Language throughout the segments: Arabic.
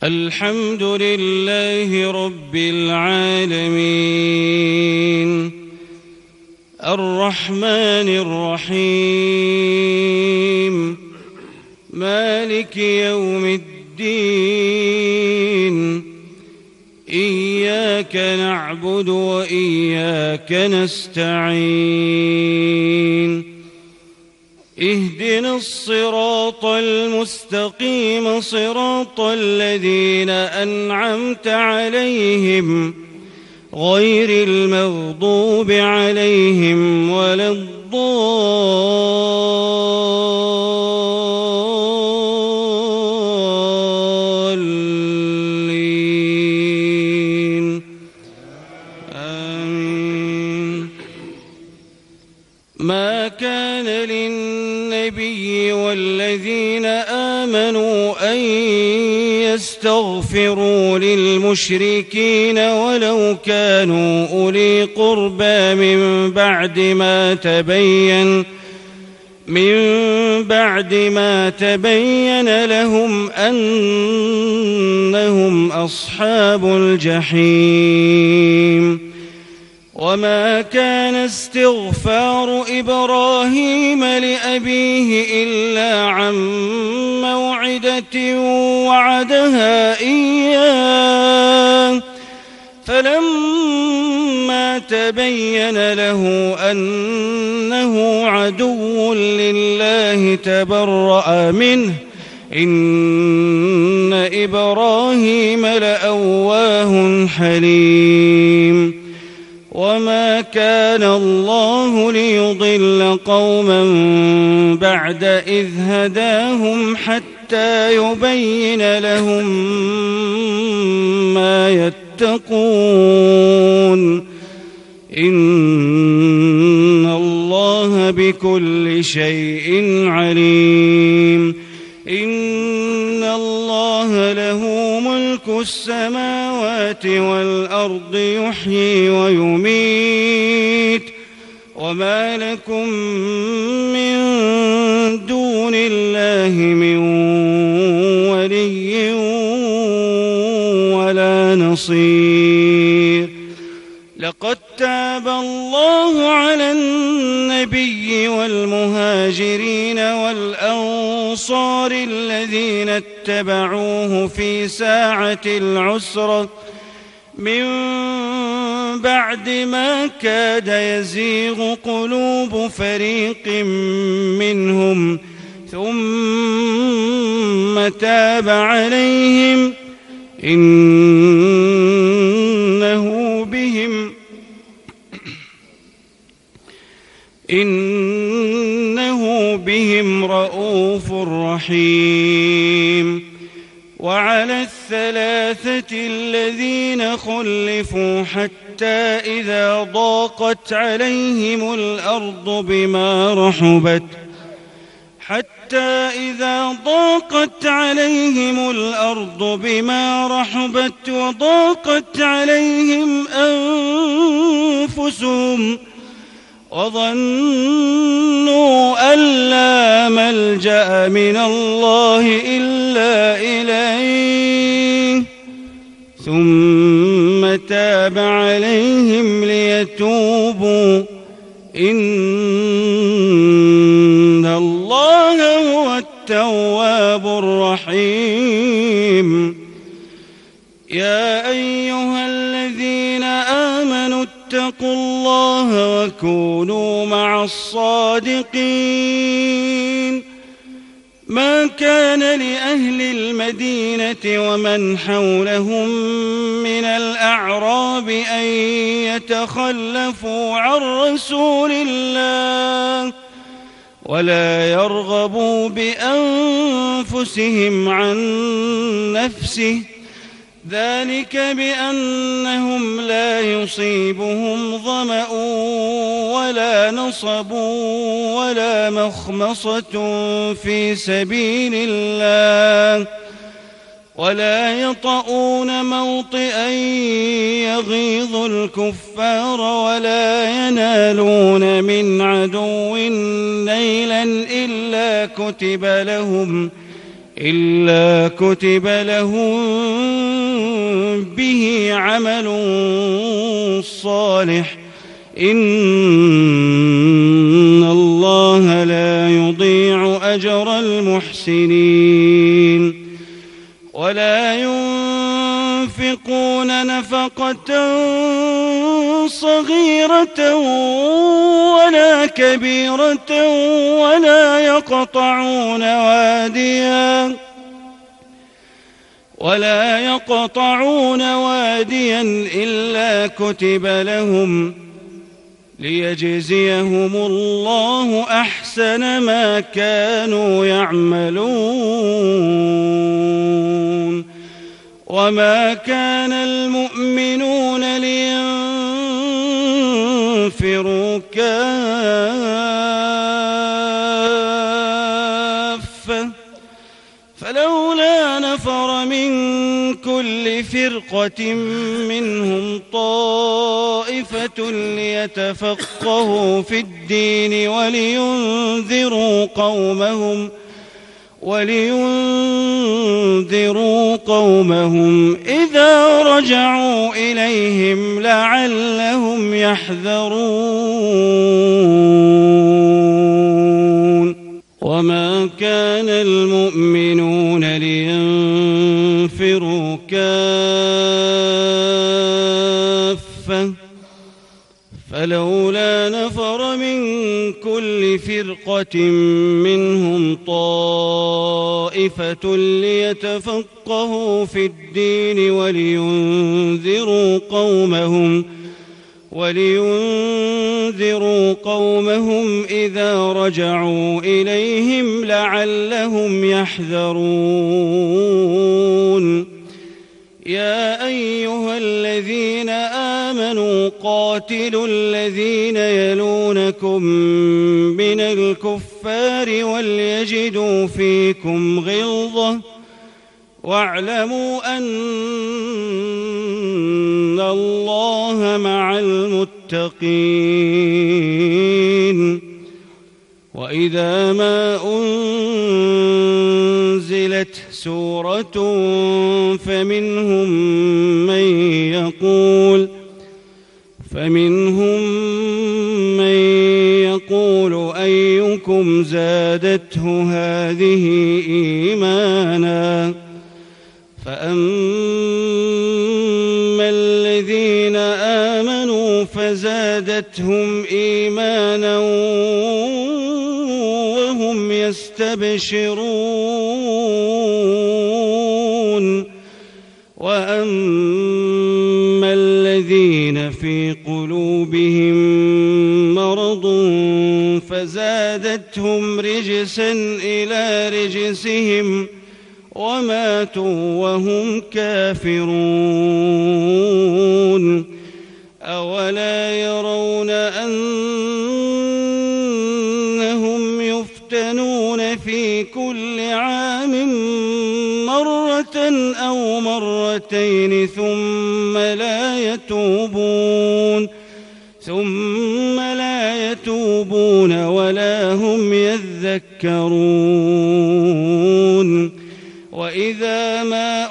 الحمد لله رب العالمين الرحمن الرحيم مالك يوم الدين إياك نعبد وإياك نستعين اهدنا الصراط المستقيم صراط الذين أنعمت عليهم غير المغضوب عليهم ولا الضالين آمين. ما كان للنبي والذين آمنوا أن يستغفروا للمشركين ولو كانوا أولي قربى من بعد ما تبين لهم أنهم أصحاب الجحيم. وما كان استغفار إبراهيم لأبيه إلا عن موعدة وعدها إياه فلما تبين له أنه عدو لله تبرأ منه إن إبراهيم لأواه حليم. وما كان الله ليضل قوما بعد إذ هداهم حتى يبين لهم ما يتقون إن الله بكل شيء عليم. إن الله له ملك السماوات والأرض يحيي ويميت وما لكم من دون الله من ولي ولا نصير. لقد تاب الله على النبي والمهاجرين والأنصار الذين اتبعوه في ساعة العسرة من بعد ما كاد يزيغ قلوب فريق منهم ثم تاب عليهم إنه بهم رءوف رحيم. وعلى الثلاثة الذين خلفوا حتى إذا ضاقت عليهم الأرض بما رحبت وضاقت عليهم أنفسهم وظنوا أن لا ملجأ من الله إلا إليه ثم تاب عليهم ليتوبوا إن الله هو التواب الرحيم. يا أيها الذين آمنوا اتقوا الله وكونوا مع الصادقين. ما كان لأهل المدينة ومن حولهم من الأعراب أن يتخلفوا عن رسول الله ولا يرغبوا بأنفسهم عن نفسه ذلك بأنهم لا يصيبهم ظمأ ولا نصب ولا مخمصة في سبيل الله ولا يطؤون موطئا يغيظ الكفار ولا ينالون من عدو نيلا إلا إلا كتب لهم به عمل صالح إن الله لا يضيع أجر المحسنين ولا ينفقون نفقة صغيرة ولا كبيرة ولا يقطعون واديا إلا كتب لهم ليجزيهم الله أحسن ما كانوا يعملون وما كان المؤمنون لينفروا كافة فلولا نفر من كل فرقة منهم طائفة ليتفقهوا في الدين ولينذروا قومهم إذا رجعوا إليهم لعلهم يحذرون وما كان المؤمنون لينفروا كافة فلولا نفر من كل فرقة منهم طائفة ليتفقهوا في الدين ولينذروا قومهم إذا رجعوا إليهم لعلهم يحذرون يا أيها الذين آمنوا قاتلوا الذين يلونكم من الكفار وليجدوا فيكم غلظة واعلموا أن الله مع المتقين وإذا ما أنزلت سورة فمنهم من يقول أيكم زادته هذه إيمانا فأما الذين آمنوا فزادتهم إيمانا وهم يستبشرون وأما الذين في قلوبهم مرض فزادتهم رجسا إلى رجسهم وماتوا وهم كافرون أولا يرون أنهم يفتنون في كل عام مرة أو مرتين ثم لا يتوبون ولا هم يذكرون وإذا ما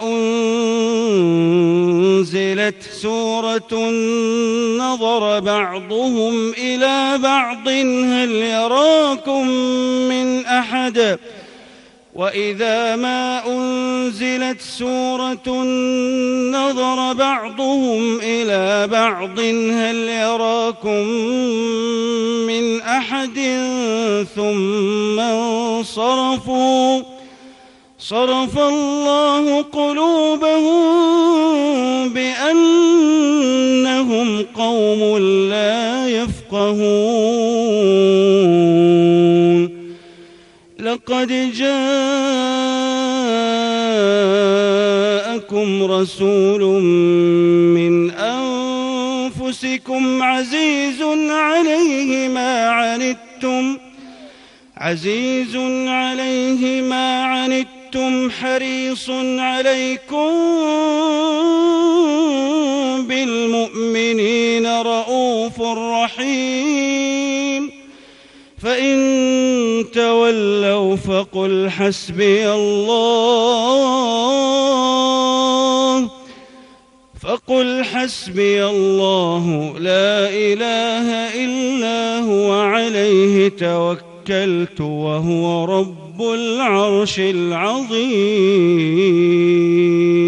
أنزلت سورة نظر بعضهم إلى بعض هل يراكم من أحد وإذا ما أنزلت سورة نظر بعضهم إلى بعض هل يراكم من أحد ثم انصرفوا صرف الله قلوبهم بأنهم قوم لا يفقهون لقد جاءكم رسول من أنفسكم عزيز عليه ما عنتم حريص عليكم بالمؤمنين رؤوف رحيم فإن تولوا فقل حسبي الله لا إله إلا هو عليه توكلت وهو رب العرش العظيم.